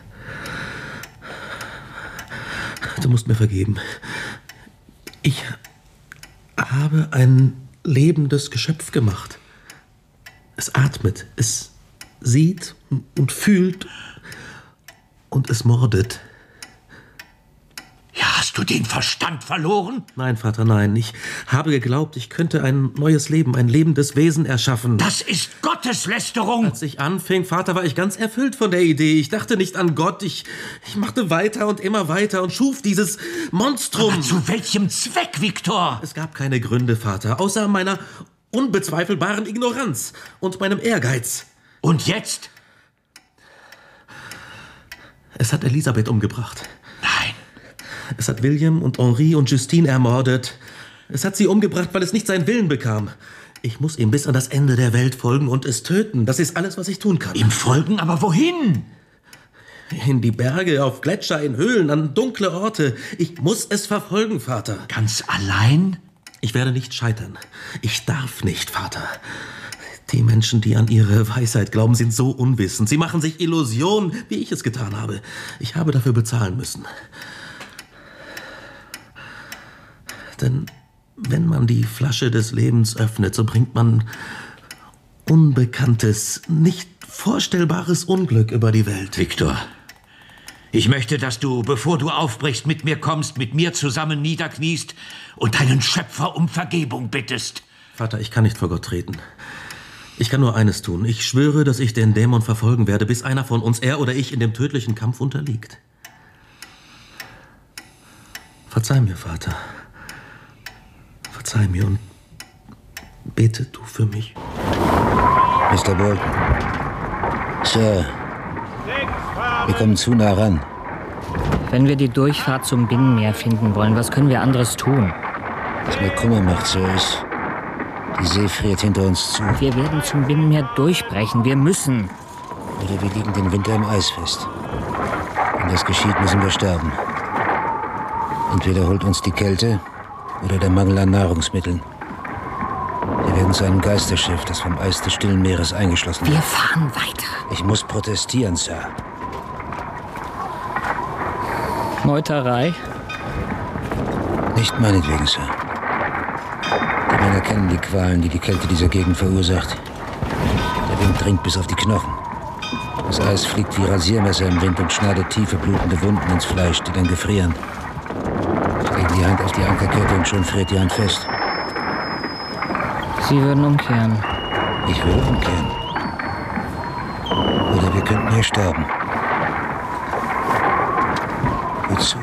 Du musst mir vergeben. Ich habe ein lebendes Geschöpf gemacht. Es atmet, es sieht und fühlt und es mordet. Ja, hast du den Verstand verloren? Nein, Vater, nein. Ich habe geglaubt, ich könnte ein neues Leben, ein lebendes Wesen erschaffen. Das ist Gotteslästerung! Als ich anfing, Vater, war ich ganz erfüllt von der Idee. Ich dachte nicht an Gott. Ich machte weiter und immer weiter und schuf dieses Monstrum. Aber zu welchem Zweck, Viktor? Es gab keine Gründe, Vater, außer meiner unbezweifelbaren Ignoranz und meinem Ehrgeiz. Und jetzt? Es hat Elisabeth umgebracht. Nein. Es hat William und Henri und Justine ermordet. Es hat sie umgebracht, weil es nicht seinen Willen bekam. Ich muss ihm bis an das Ende der Welt folgen und es töten. Das ist alles, was ich tun kann. Ihm folgen? Aber wohin? In die Berge, auf Gletscher, in Höhlen, an dunkle Orte. Ich muss es verfolgen, Vater. Ganz allein? Ich werde nicht scheitern. Ich darf nicht, Vater. Die Menschen, die an ihre Weisheit glauben, sind so unwissend. Sie machen sich Illusionen, wie ich es getan habe. Ich habe dafür bezahlen müssen. Denn wenn man die Flasche des Lebens öffnet, so bringt man unbekanntes, nicht vorstellbares Unglück über die Welt. Viktor, ich möchte, dass du, bevor du aufbrichst, mit mir kommst, mit mir zusammen niederkniest und deinen Schöpfer um Vergebung bittest. Vater, ich kann nicht vor Gott treten. Ich kann nur eines tun. Ich schwöre, dass ich den Dämon verfolgen werde, bis einer von uns, er oder ich, in dem tödlichen Kampf unterliegt. Verzeih mir, Vater. Verzeih mir und bete du für mich. Mr. Bolton. Sir, wir kommen zu nah ran. Wenn wir die Durchfahrt zum Binnenmeer finden wollen, was können wir anderes tun? Was mir Kummer macht, Sir, ist, die See friert hinter uns zu. Wir werden zum Binnenmeer durchbrechen. Wir müssen. Oder wir liegen den Winter im Eis fest. Wenn das geschieht, müssen wir sterben. Entweder holt uns die Kälte oder der Mangel an Nahrungsmitteln. Wir werden zu einem Geisterschiff, das vom Eis des stillen Meeres eingeschlossen wird. Wir fahren weiter. Ich muss protestieren, Sir. Meuterei? Nicht meinetwegen, Sir. Die Männer kennen die Qualen, die die Kälte dieser Gegend verursacht. Der Wind dringt bis auf die Knochen. Das Eis fliegt wie Rasiermesser im Wind und schneidet tiefe, blutende Wunden ins Fleisch, die dann gefrieren. Sie legen die Hand auf die Ankerkette und schon friert die Hand fest. Sie würden umkehren. Ich würde umkehren. Oder wir könnten hier sterben. Wozu?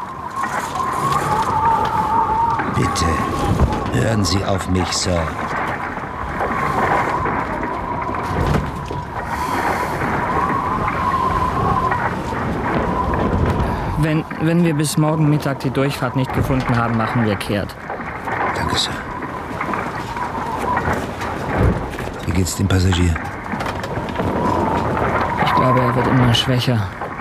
Bitte, hören Sie auf mich, Sir. Wenn wir bis morgen Mittag die Durchfahrt nicht gefunden haben, machen wir kehrt. Danke, Sir. Wie geht's dem Passagier? Ich glaube, er wird immer schwächer.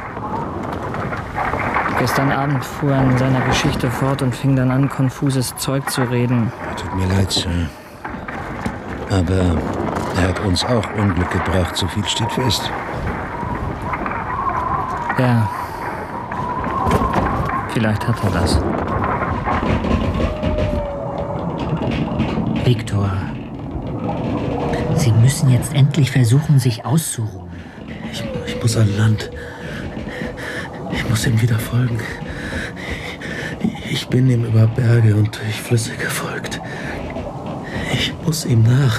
Gestern Abend fuhr er in seiner Geschichte fort und fing dann an, konfuses Zeug zu reden. Tut mir leid, Sir. Aber er hat uns auch Unglück gebracht, so viel steht fest. Ja. Vielleicht hat er das. Viktor, Sie müssen jetzt endlich versuchen, sich auszuruhen. Ich muss an Land. Ich muss ihm wieder folgen. Ich bin ihm über Berge und durch Flüsse gefolgt. Ich muss ihm nach.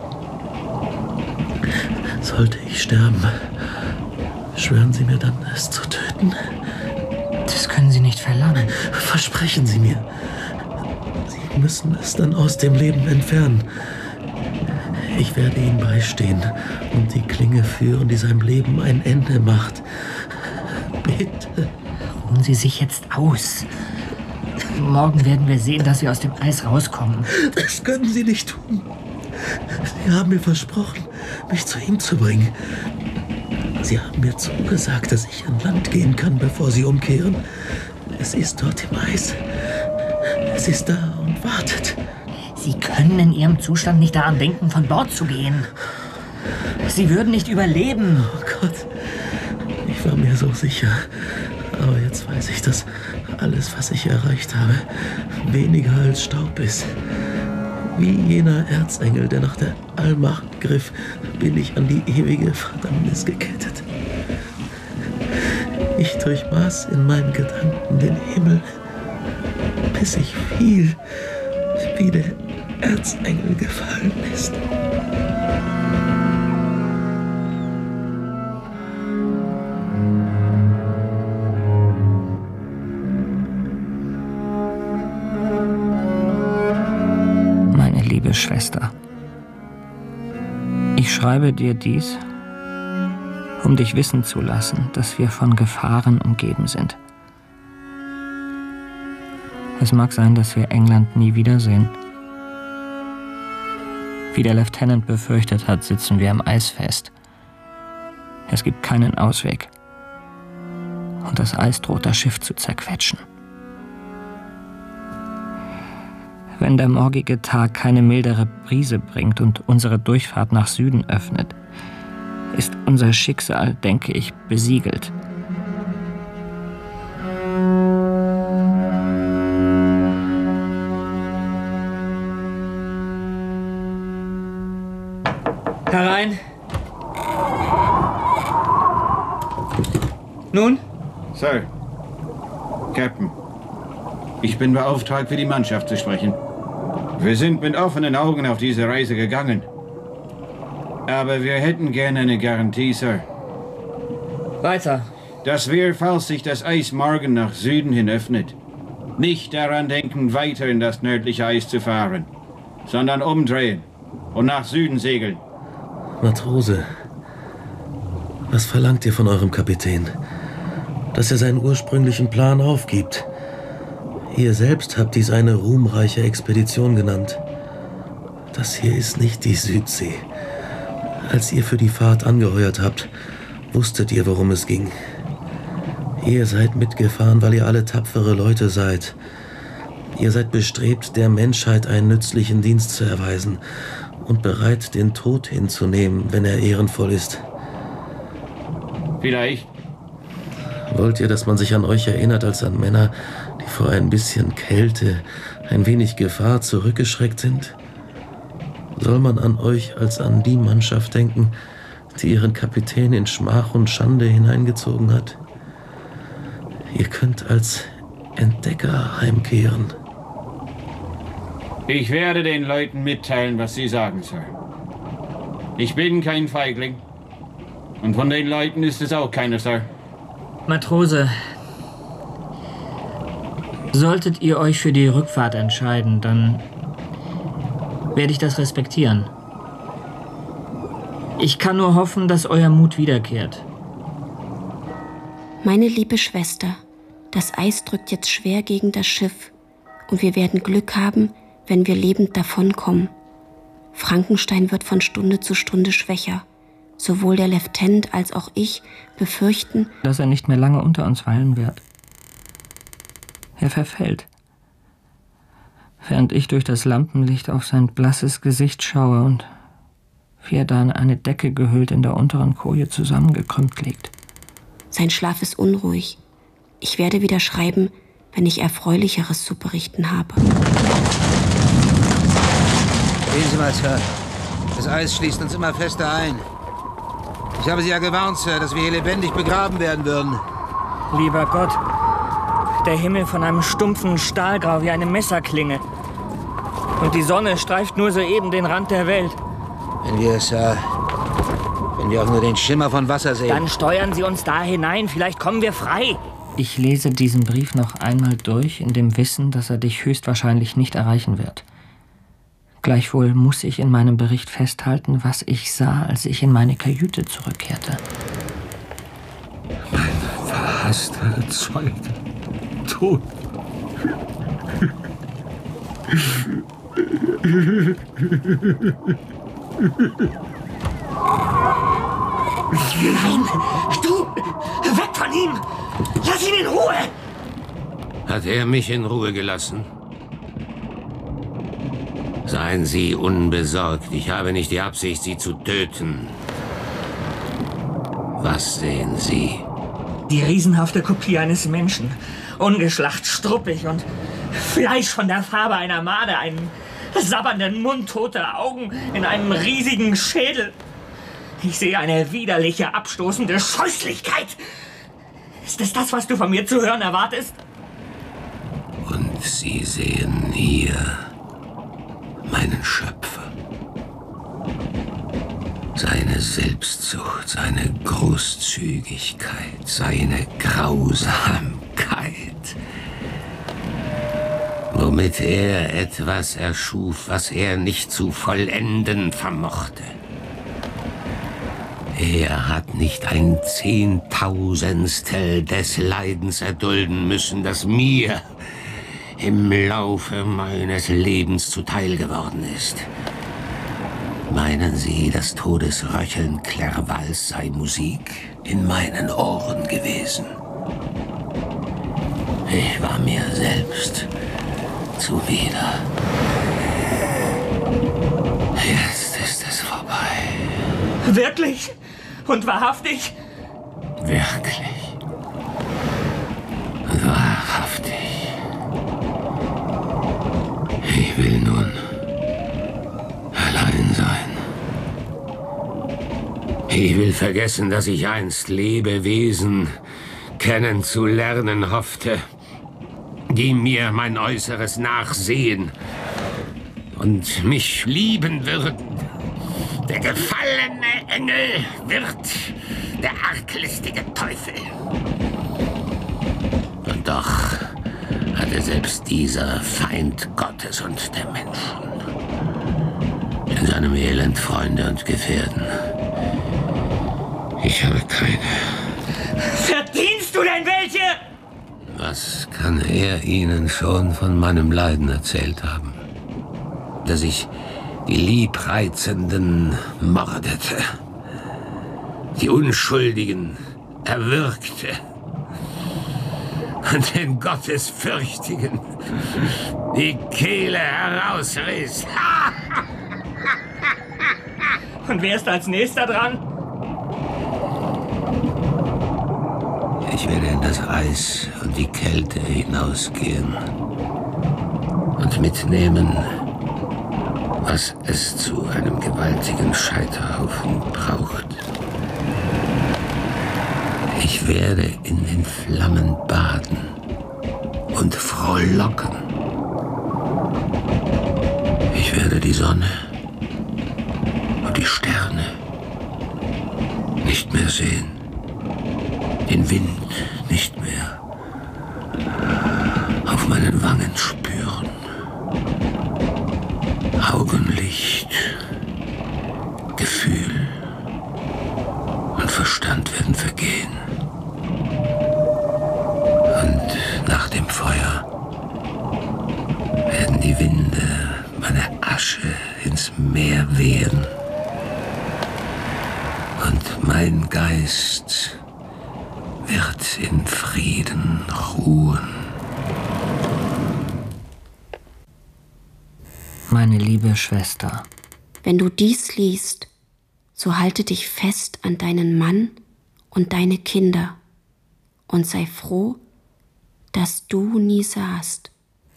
Sollte ich sterben, schwören Sie mir dann, es zu töten? Das können Sie nicht verlangen. Versprechen Sie mir. Sie müssen es dann aus dem Leben entfernen. Ich werde Ihnen beistehen und die Klinge führen, die seinem Leben ein Ende macht. Bitte. Ruhen Sie sich jetzt aus. Morgen werden wir sehen, dass Sie aus dem Eis rauskommen. Das können Sie nicht tun. Sie haben mir versprochen, mich zu ihm zu bringen. Sie haben mir zugesagt, dass ich an Land gehen kann, bevor Sie umkehren. Es ist dort im Eis. Es ist da und wartet. Sie können in Ihrem Zustand nicht daran denken, von Bord zu gehen. Sie würden nicht überleben. Oh Gott, ich war mir so sicher. Aber jetzt weiß ich, dass alles, was ich erreicht habe, weniger als Staub ist. Wie jener Erzengel, der nach der Allmacht griff, bin ich an die ewige Verdammnis gekettet. Ich durchmaß in meinen Gedanken den Himmel, bis ich fiel, wie der Erzengel gefallen ist. Meine liebe Schwester, ich schreibe dir dies, um dich wissen zu lassen, dass wir von Gefahren umgeben sind. Es mag sein, dass wir England nie wiedersehen. Wie der Lieutenant befürchtet hat, sitzen wir am Eis fest. Es gibt keinen Ausweg. Und das Eis droht, das Schiff zu zerquetschen. Wenn der morgige Tag keine mildere Brise bringt und unsere Durchfahrt nach Süden öffnet, ist unser Schicksal, denke ich, besiegelt. Herein. Nun? Sir. Captain. Ich bin beauftragt, für die Mannschaft zu sprechen. Wir sind mit offenen Augen auf diese Reise gegangen. Aber wir hätten gerne eine Garantie, Sir. Weiter. Dass wir, falls sich das Eis morgen nach Süden hin öffnet, nicht daran denken, weiter in das nördliche Eis zu fahren, sondern umdrehen und nach Süden segeln. Matrose, was verlangt ihr von eurem Kapitän? Dass er seinen ursprünglichen Plan aufgibt. Ihr selbst habt dies eine ruhmreiche Expedition genannt. Das hier ist nicht die Südsee. Als ihr für die Fahrt angeheuert habt, wusstet ihr, worum es ging. Ihr seid mitgefahren, weil ihr alle tapfere Leute seid. Ihr seid bestrebt, der Menschheit einen nützlichen Dienst zu erweisen und bereit, den Tod hinzunehmen, wenn er ehrenvoll ist. Vielleicht. Wollt ihr, dass man sich an euch erinnert als an Männer, die vor ein bisschen Kälte, ein wenig Gefahr zurückgeschreckt sind? Soll man an euch als an die Mannschaft denken, die ihren Kapitän in Schmach und Schande hineingezogen hat? Ihr könnt als Entdecker heimkehren. Ich werde den Leuten mitteilen, was sie sagen sollen. Ich bin kein Feigling. Und von den Leuten ist es auch keiner, Sir. Matrose, solltet ihr euch für die Rückfahrt entscheiden, dann werde ich das respektieren. Ich kann nur hoffen, dass euer Mut wiederkehrt. Meine liebe Schwester, das Eis drückt jetzt schwer gegen das Schiff und wir werden Glück haben, wenn wir lebend davonkommen. Frankenstein wird von Stunde zu Stunde schwächer. Sowohl der Lieutenant als auch ich befürchten, dass er nicht mehr lange unter uns weilen wird. Er verfällt, während ich durch das Lampenlicht auf sein blasses Gesicht schaue und wie er da in eine Decke gehüllt in der unteren Koje zusammengekrümmt liegt. Sein Schlaf ist unruhig. Ich werde wieder schreiben, wenn ich Erfreulicheres zu berichten habe. Sehen Sie mal, Sir. Das Eis schließt uns immer fester ein. Ich habe Sie ja gewarnt, Sir, dass wir hier lebendig begraben werden würden. Lieber Gott, der Himmel von einem stumpfen Stahlgrau wie eine Messerklinge. Und die Sonne streift nur soeben den Rand der Welt. Wenn wir auch nur den Schimmer von Wasser sehen. Dann steuern Sie uns da hinein, vielleicht kommen wir frei. Ich lese diesen Brief noch einmal durch, in dem Wissen, dass er dich höchstwahrscheinlich nicht erreichen wird. Gleichwohl muss ich in meinem Bericht festhalten, was ich sah, als ich in meine Kajüte zurückkehrte. Mein verhasster Zeuge. Tot. Nein, du! Weg von ihm! Lass ihn in Ruhe! Hat er mich in Ruhe gelassen? Seien Sie unbesorgt. Ich habe nicht die Absicht, Sie zu töten. Was sehen Sie? Die riesenhafte Kopie eines Menschen. Ungeschlacht, struppig und Fleisch von der Farbe einer Made. Einen sabbernden Mund, tote Augen in einem riesigen Schädel. Ich sehe eine widerliche, abstoßende Scheußlichkeit. Ist es das, was du von mir zu hören erwartest? Und Sie sehen hier meinen Schöpfer. Seine Selbstsucht, seine Großzügigkeit, seine Grausamkeit. Womit er etwas erschuf, was er nicht zu vollenden vermochte. Er hat nicht ein Zehntausendstel des Leidens erdulden müssen, das mir im Laufe meines Lebens zuteil geworden ist. Meinen Sie, das Todesröcheln Clervals sei Musik in meinen Ohren gewesen? Ich war mir selbst zuwider. Jetzt ist es vorbei. Wirklich? Und wahrhaftig? Wirklich. Wahrhaftig. Ich will nun allein sein. Ich will vergessen, dass ich einst Lebewesen kennenzulernen hoffte, die mir mein Äußeres nachsehen und mich lieben würden. Der gefallene Engel wird der arglistige Teufel. Und doch hatte selbst dieser Feind Gottes und der Menschen in seinem Elend Freunde und Gefährten. Ich habe keine. Verdienst du denn welche? Was kann er Ihnen schon von meinem Leiden erzählt haben? Dass ich die Liebreizenden mordete, die Unschuldigen erwürgte, und den Gottesfürchtigen die Kehle herausriss. Und wer ist als nächster dran? Ich werde in das Eis und die Kälte hinausgehen und mitnehmen, was es zu einem gewaltigen Scheiterhaufen braucht. Ich werde in den Flammen baden und frohlocken. Ich werde die Sonne und die Sterne nicht mehr sehen, den Wind nicht mehr auf meinen Wangen spüren. Augenlicht, Gefühl und Verstand werden vergehen. Und nach dem Feuer werden die Winde meine Asche ins Meer wehen. Und mein Geist wird in Frieden ruhen. Meine liebe Schwester. Wenn du dies liest, so halte dich fest an deinen Mann und deine Kinder und sei froh, dass du nie sahst.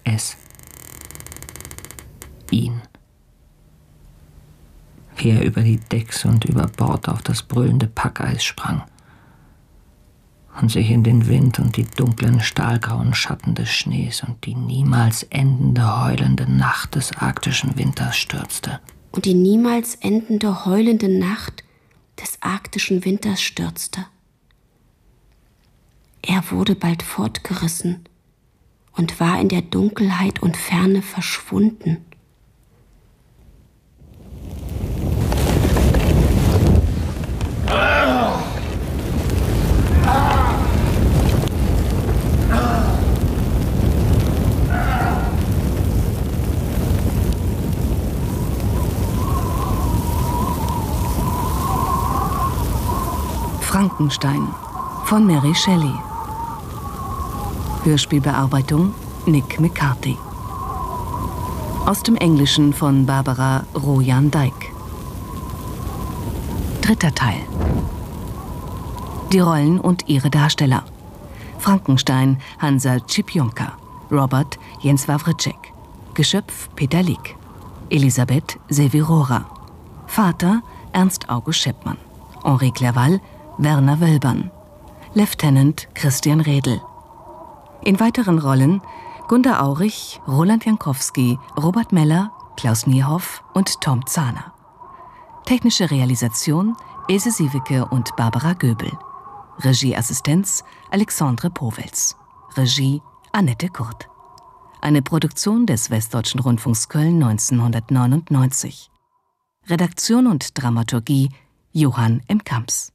Ihn. Wie er über die Decks und über Bord auf das brüllende Packeis sprang und sich in den Wind und die dunklen, stahlgrauen Schatten des Schnees und die niemals endende, heulende Nacht des arktischen Winters stürzte. Und die niemals endende, heulende Nacht des arktischen Winters stürzte. Er wurde bald fortgerissen und war in der Dunkelheit und Ferne verschwunden. Frankenstein von Mary Shelley. Hörspielbearbeitung Nick McCarthy. Aus dem Englischen von Barbara Rojan Dyke. 3. Teil. Die Rollen und ihre Darsteller. Frankenstein Hansa Cipionka, Robert Jens Wawrczyk, Geschöpf Peter Lik, Elisabeth Sevirora, Vater Ernst August Scheppmann, Henri Clerval Werner Wölbern, Lieutenant Christian Redl. In weiteren Rollen Gunda Aurich, Roland Jankowski, Robert Meller, Klaus Niehoff und Tom Zahner. Technische Realisation Ilse Siewicke und Barbara Göbel. Regieassistenz Alexandre Powels. Regie Annette Kurt. Eine Produktion des Westdeutschen Rundfunks Köln 1999. Redaktion und Dramaturgie Johann M. Kamps.